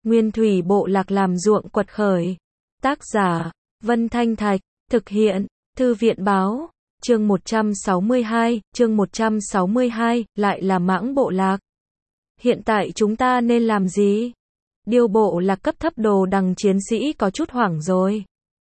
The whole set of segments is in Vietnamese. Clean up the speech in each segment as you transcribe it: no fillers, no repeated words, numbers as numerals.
Nguyên thủy bộ lạc làm ruộng quật khởi. Tác giả, Vân Thanh Thạch, thực hiện, Thư viện báo, chương 162, lại là mãng bộ lạc. Hiện tại chúng ta nên làm gì? Điêu bộ lạc cấp thấp đồ đằng chiến sĩ có chút hoảng rồi.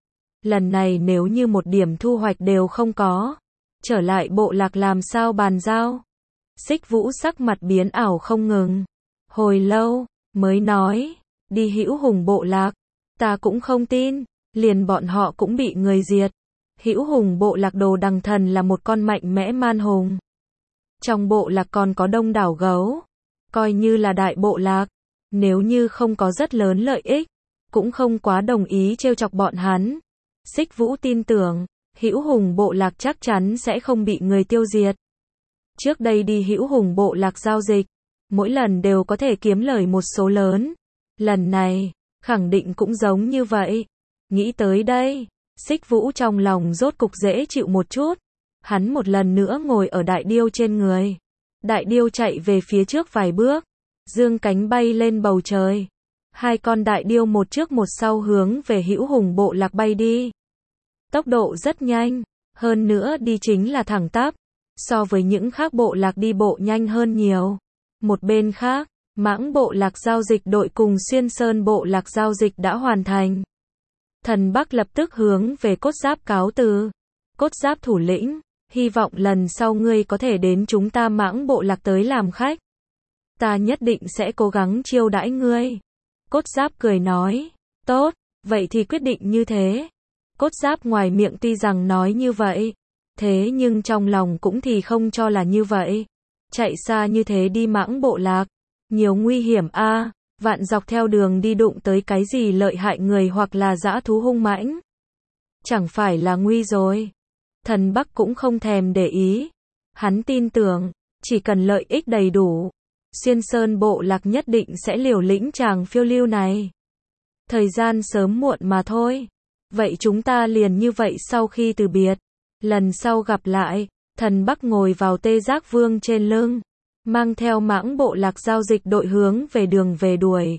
Lần này nếu như một điểm thu hoạch đều không có, trở lại bộ lạc làm sao bàn giao? Xích Vũ sắc mặt biến ảo không ngừng. Hồi lâu, mới nói, đi Hữu Hùng bộ lạc. Ta cũng không tin, liền bọn họ cũng bị người diệt. Hữu Hùng bộ lạc đồ đằng thần là một con mạnh mẽ man hùng. Trong bộ lạc còn có đông đảo gấu. Coi như là đại bộ lạc, nếu như không có rất lớn lợi ích, cũng không quá đồng ý trêu chọc bọn hắn. Xích Vũ tin tưởng, Hữu Hùng bộ lạc chắc chắn sẽ không bị người tiêu diệt. Trước đây đi Hữu Hùng bộ lạc giao dịch, mỗi lần đều có thể kiếm lời một số lớn. Lần này, khẳng định cũng giống như vậy. Nghĩ tới đây, Xích Vũ trong lòng rốt cục dễ chịu một chút. Hắn một lần nữa ngồi ở đại điêu trên người. Đại điêu chạy về phía trước vài bước, dương cánh bay lên bầu trời. Hai con đại điêu một trước một sau hướng về Hữu Hùng bộ lạc bay đi. Tốc độ rất nhanh, hơn nữa đi chính là thẳng tắp, so với những khác bộ lạc đi bộ nhanh hơn nhiều. Một bên khác, mãng bộ lạc giao dịch đội cùng Xuyên Sơn bộ lạc giao dịch đã hoàn thành. Thần Bắc lập tức hướng về Cốt Giáp cáo từ. Cốt Giáp thủ lĩnh, hy vọng lần sau ngươi có thể đến chúng ta mãng bộ lạc tới làm khách. Ta nhất định sẽ cố gắng chiêu đãi ngươi. Cốt Giáp cười nói, tốt, vậy thì quyết định như thế. Cốt Giáp ngoài miệng tuy rằng nói như vậy, thế nhưng trong lòng cũng thì không cho là như vậy. Chạy xa như thế đi mãng bộ lạc, nhiều nguy hiểm a, vạn dọc theo đường đi đụng tới cái gì lợi hại người hoặc là dã thú hung mãnh. Chẳng phải là nguy rồi. Thần Bắc cũng không thèm để ý. Hắn tin tưởng, chỉ cần lợi ích đầy đủ, Xuyên Sơn bộ lạc nhất định sẽ liều lĩnh chàng phiêu lưu này. Thời gian sớm muộn mà thôi. Vậy chúng ta liền như vậy sau khi từ biệt, lần sau gặp lại. Thần Bắc ngồi vào Tê Giác Vương trên lưng, mang theo mãng bộ lạc giao dịch đội hướng về đường về đuổi.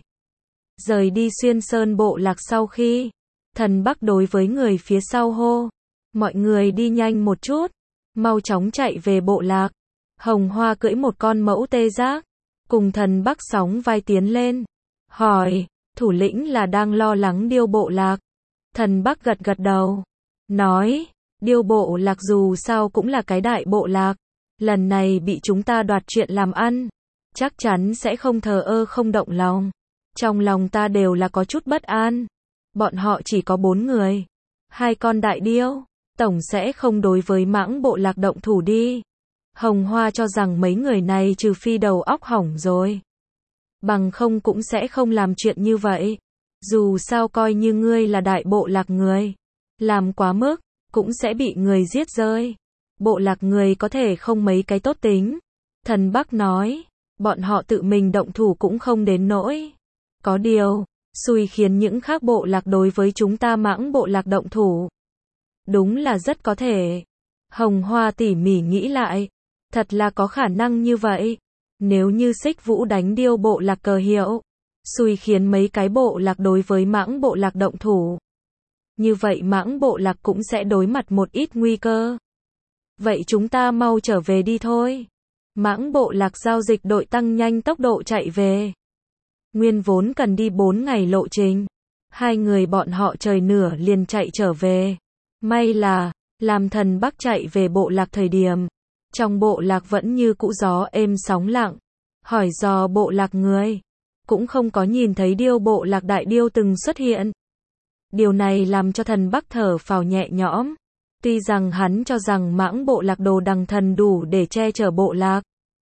Rời đi Xuyên Sơn bộ lạc sau khi, Thần Bắc đối với người phía sau hô, mọi người đi nhanh một chút, mau chóng chạy về bộ lạc. Hồng Hoa cưỡi một con mẫu tê giác, cùng Thần Bắc sóng vai tiến lên, hỏi, thủ lĩnh là đang lo lắng điêu bộ lạc. Thần Bắc gật gật đầu, nói, điêu bộ lạc dù sao cũng là cái đại bộ lạc, lần này bị chúng ta đoạt chuyện làm ăn, chắc chắn sẽ không thờ ơ không động lòng. Trong lòng ta đều là có chút bất an. Bọn họ chỉ có 4 người, 2 con đại điêu, tổng sẽ không đối với mãng bộ lạc động thủ đi. Hồng Hoa cho rằng mấy người này trừ phi đầu óc hỏng rồi, bằng không cũng sẽ không làm chuyện như vậy. Dù sao coi như ngươi là đại bộ lạc người, làm quá mức, cũng sẽ bị người giết rơi. Bộ lạc người có thể không mấy cái tốt tính. Thần Bắc nói, bọn họ tự mình động thủ cũng không đến nỗi. Có điều, xui khiến những khác bộ lạc đối với chúng ta mãng bộ lạc động thủ. Đúng là rất có thể. Hồng Hoa tỉ mỉ nghĩ lại, thật là có khả năng như vậy. Nếu như Xích Vũ đánh điêu bộ lạc cờ hiệu, xui khiến mấy cái bộ lạc đối với mãng bộ lạc động thủ, như vậy mãng bộ lạc cũng sẽ đối mặt một ít nguy cơ. Vậy chúng ta mau trở về đi thôi. Mãng bộ lạc giao dịch đội tăng nhanh tốc độ chạy về. Nguyên vốn cần đi 4 ngày lộ trình, 2 người bọn họ trời nửa liền chạy trở về. May là, làm Thần Bắc chạy về bộ lạc thời điểm, trong bộ lạc vẫn như cũ gió êm sóng lặng. Hỏi dò bộ lạc người, cũng không có nhìn thấy điêu bộ lạc đại điêu từng xuất hiện. Điều này làm cho Thần Bắc thở phào nhẹ nhõm. Tuy rằng hắn cho rằng mãng bộ lạc đồ đằng thần đủ để che chở bộ lạc,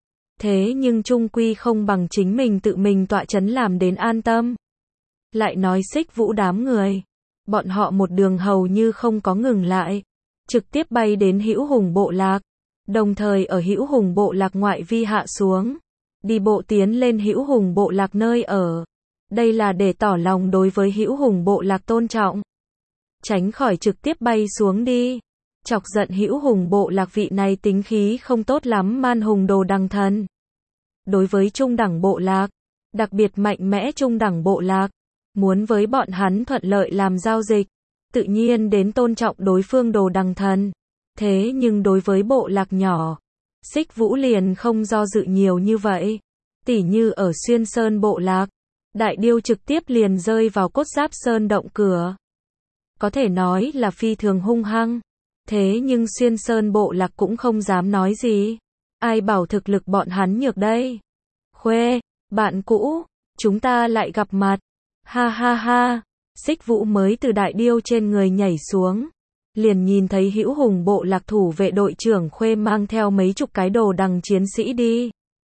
thế nhưng chung quy không bằng chính mình tự mình tọa chấn làm đến an tâm. Lại nói Xích Vũ đám người, bọn họ một đường hầu như không có ngừng lại, trực tiếp bay đến Hữu Hùng bộ lạc, đồng thời ở Hữu Hùng bộ lạc ngoại vi hạ xuống, đi bộ tiến lên Hữu Hùng bộ lạc nơi ở. Đây là để tỏ lòng đối với Hữu Hùng bộ lạc tôn trọng, tránh khỏi trực tiếp bay xuống đi, chọc giận Hữu Hùng bộ lạc vị này tính khí không tốt lắm man hùng đồ đằng thần. Đối với trung đẳng bộ lạc, đặc biệt mạnh mẽ trung đẳng bộ lạc, muốn với bọn hắn thuận lợi làm giao dịch, tự nhiên đến tôn trọng đối phương Đồ Đằng Thần. Thế nhưng đối với bộ lạc nhỏ, Xích Vũ liền không do dự nhiều như vậy. Tỉ như ở Xuyên Sơn bộ lạc, đại điêu trực tiếp liền rơi vào Cốt Giáp Sơn động cửa. Có thể nói là phi thường hung hăng. Thế nhưng Xuyên Sơn bộ lạc cũng không dám nói gì. Ai bảo thực lực bọn hắn nhược đây. Khuê, bạn cũ, chúng ta lại gặp mặt. Ha ha ha, Xích Vũ mới từ đại điêu trên người nhảy xuống. Liền nhìn thấy Hữu Hùng bộ lạc thủ vệ đội trưởng Khuê mang theo mấy chục cái Đồ Đằng chiến sĩ đi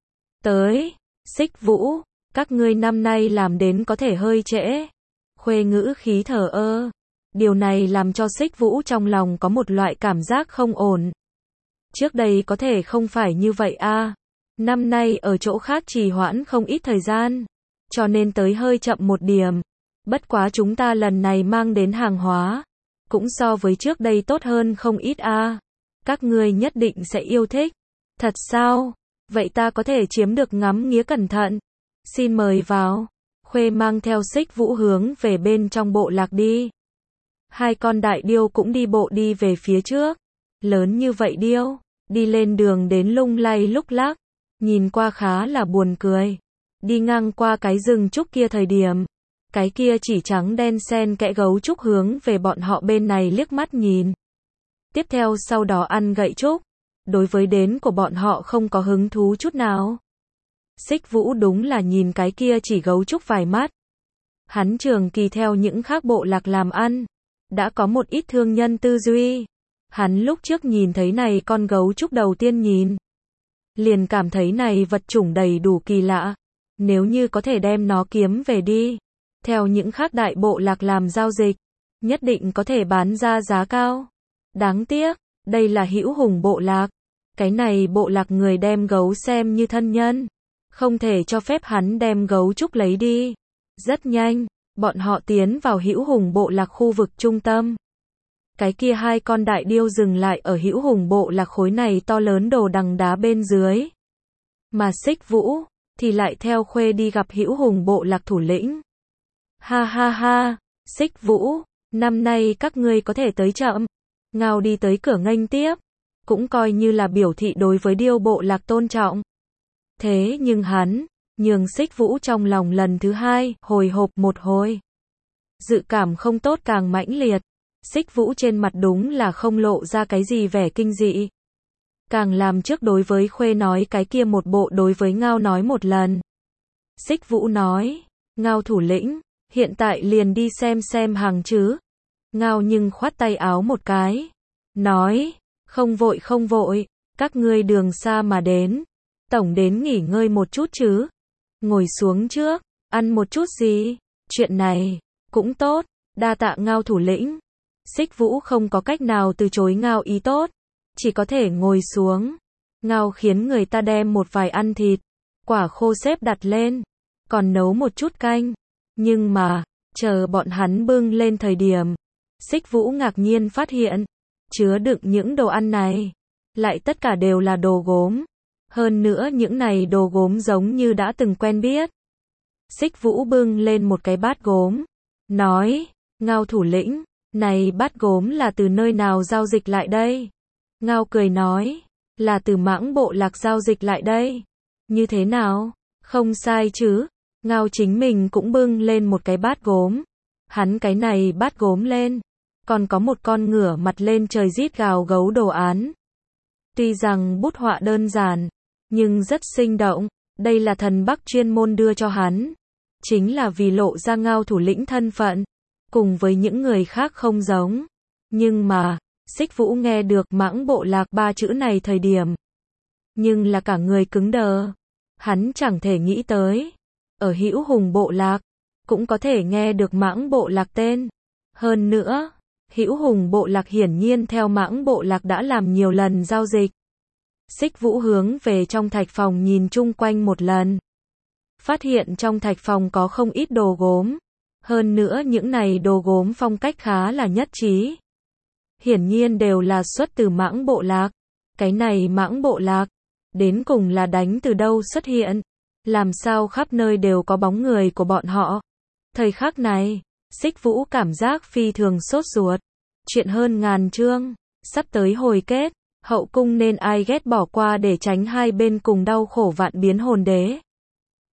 tới. Xích Vũ, các ngươi năm nay làm đến có thể hơi trễ. Khuê ngữ khí thờ ơ. Điều này làm cho Xích Vũ trong lòng có một loại cảm giác không ổn. Trước đây có thể không phải như vậy a. Năm nay ở chỗ khác trì hoãn không ít thời gian, cho nên tới hơi chậm một điểm. Bất quá chúng ta lần này mang đến hàng hóa, cũng so với trước đây tốt hơn không ít a. Các ngươi nhất định sẽ yêu thích. Thật sao? Vậy ta có thể chiếm được ngắm nghía cẩn thận. Xin mời vào. Khuê mang theo Xích Vũ hướng về bên trong bộ lạc đi. Hai con đại điêu cũng đi bộ đi về phía trước. Lớn như vậy điêu, đi lên đường đến lung lay lúc lắc, nhìn qua khá là buồn cười. Đi ngang qua cái rừng trúc kia thời điểm, cái kia chỉ trắng đen xen kẽ gấu trúc hướng về bọn họ bên này liếc mắt nhìn. Tiếp theo sau đó ăn gậy trúc. Đối với đến của bọn họ không có hứng thú chút nào. Xích Vũ đúng là nhìn cái kia chỉ gấu trúc vài mắt. Hắn trường kỳ theo những khác bộ lạc làm ăn, đã có một ít thương nhân tư duy. Hắn lúc trước nhìn thấy này con gấu trúc đầu tiên nhìn, liền cảm thấy này vật chủng đầy đủ kỳ lạ. Nếu như có thể đem nó kiếm về đi, theo những khác đại bộ lạc làm giao dịch, nhất định có thể bán ra giá cao. Đáng tiếc, đây là Hữu Hùng bộ lạc. Cái này bộ lạc người đem gấu xem như thân nhân, không thể cho phép hắn đem gấu trúc lấy đi. Rất nhanh, bọn họ tiến vào Hữu Hùng bộ lạc khu vực trung tâm. Cái kia hai con đại điêu dừng lại ở Hữu Hùng bộ lạc khối này to lớn Đồ Đằng đá bên dưới. Mà Xích Vũ thì lại theo Khuê đi gặp Hữu Hùng bộ lạc thủ lĩnh. Ha ha ha, Xích Vũ, năm nay các ngươi có thể tới chậm. Ngao đi tới cửa nghênh tiếp, cũng coi như là biểu thị đối với điêu bộ lạc tôn trọng. Thế nhưng hắn, nhường Xích Vũ trong lòng lần thứ hai, hồi hộp một hồi. Dự cảm không tốt càng mãnh liệt. Xích Vũ trên mặt đúng là không lộ ra cái gì vẻ kinh dị. Càng làm trước đối với Khuê nói cái kia một bộ đối với Ngao nói một lần. Xích Vũ nói, Ngao thủ lĩnh, hiện tại liền đi xem hàng chứ. Ngao nhưng khoát tay áo một cái. Nói, không vội, các ngươi đường xa mà đến. Tổng đến nghỉ ngơi một chút chứ. Ngồi xuống trước, ăn một chút gì. Chuyện này, cũng tốt, đa tạ Ngao thủ lĩnh. Xích Vũ không có cách nào từ chối Ngao ý tốt, chỉ có thể ngồi xuống. Ngao khiến người ta đem một vài ăn thịt, quả khô xếp đặt lên, còn nấu một chút canh. Nhưng mà, chờ bọn hắn bưng lên thời điểm, Xích Vũ ngạc nhiên phát hiện, chứa đựng những đồ ăn này, lại tất cả đều là đồ gốm. Hơn nữa những này đồ gốm giống như đã từng quen biết. Xích Vũ bưng lên một cái bát gốm, nói, Ngao thủ lĩnh, này bát gốm là từ nơi nào giao dịch lại đây? Ngao cười nói, là từ Mãng bộ lạc giao dịch lại đây. Như thế nào? Không sai chứ? Ngao chính mình cũng bưng lên một cái bát gốm. Hắn cái này bát gốm lên, còn có một con ngửa mặt lên trời rít gào gấu đồ án. Tuy rằng bút họa đơn giản, nhưng rất sinh động. Đây là thần Bắc chuyên môn đưa cho hắn, chính là vì lộ ra Ngao thủ lĩnh thân phận, cùng với những người khác không giống. Nhưng mà, Xích Vũ nghe được Mãng bộ lạc ba chữ này thời điểm, nhưng là cả người cứng đờ. Hắn chẳng thể nghĩ tới, ở Hữu Hùng bộ lạc, cũng có thể nghe được Mãng bộ lạc tên. Hơn nữa, Hữu Hùng bộ lạc hiển nhiên theo Mãng bộ lạc đã làm nhiều lần giao dịch. Xích Vũ hướng về trong thạch phòng nhìn chung quanh một lần. Phát hiện trong thạch phòng có không ít đồ gốm. Hơn nữa những này đồ gốm phong cách khá là nhất trí. Hiển nhiên đều là xuất từ Mãng bộ lạc. Cái này Mãng bộ lạc, đến cùng là đánh từ đâu xuất hiện? Làm sao khắp nơi đều có bóng người của bọn họ? Thời khắc này, Xích Vũ cảm giác phi thường sốt ruột. Chuyện hơn ngàn chương, sắp tới hồi kết, hậu cung nên ai ghét bỏ qua để tránh hai bên cùng đau khổ vạn biến hồn đế.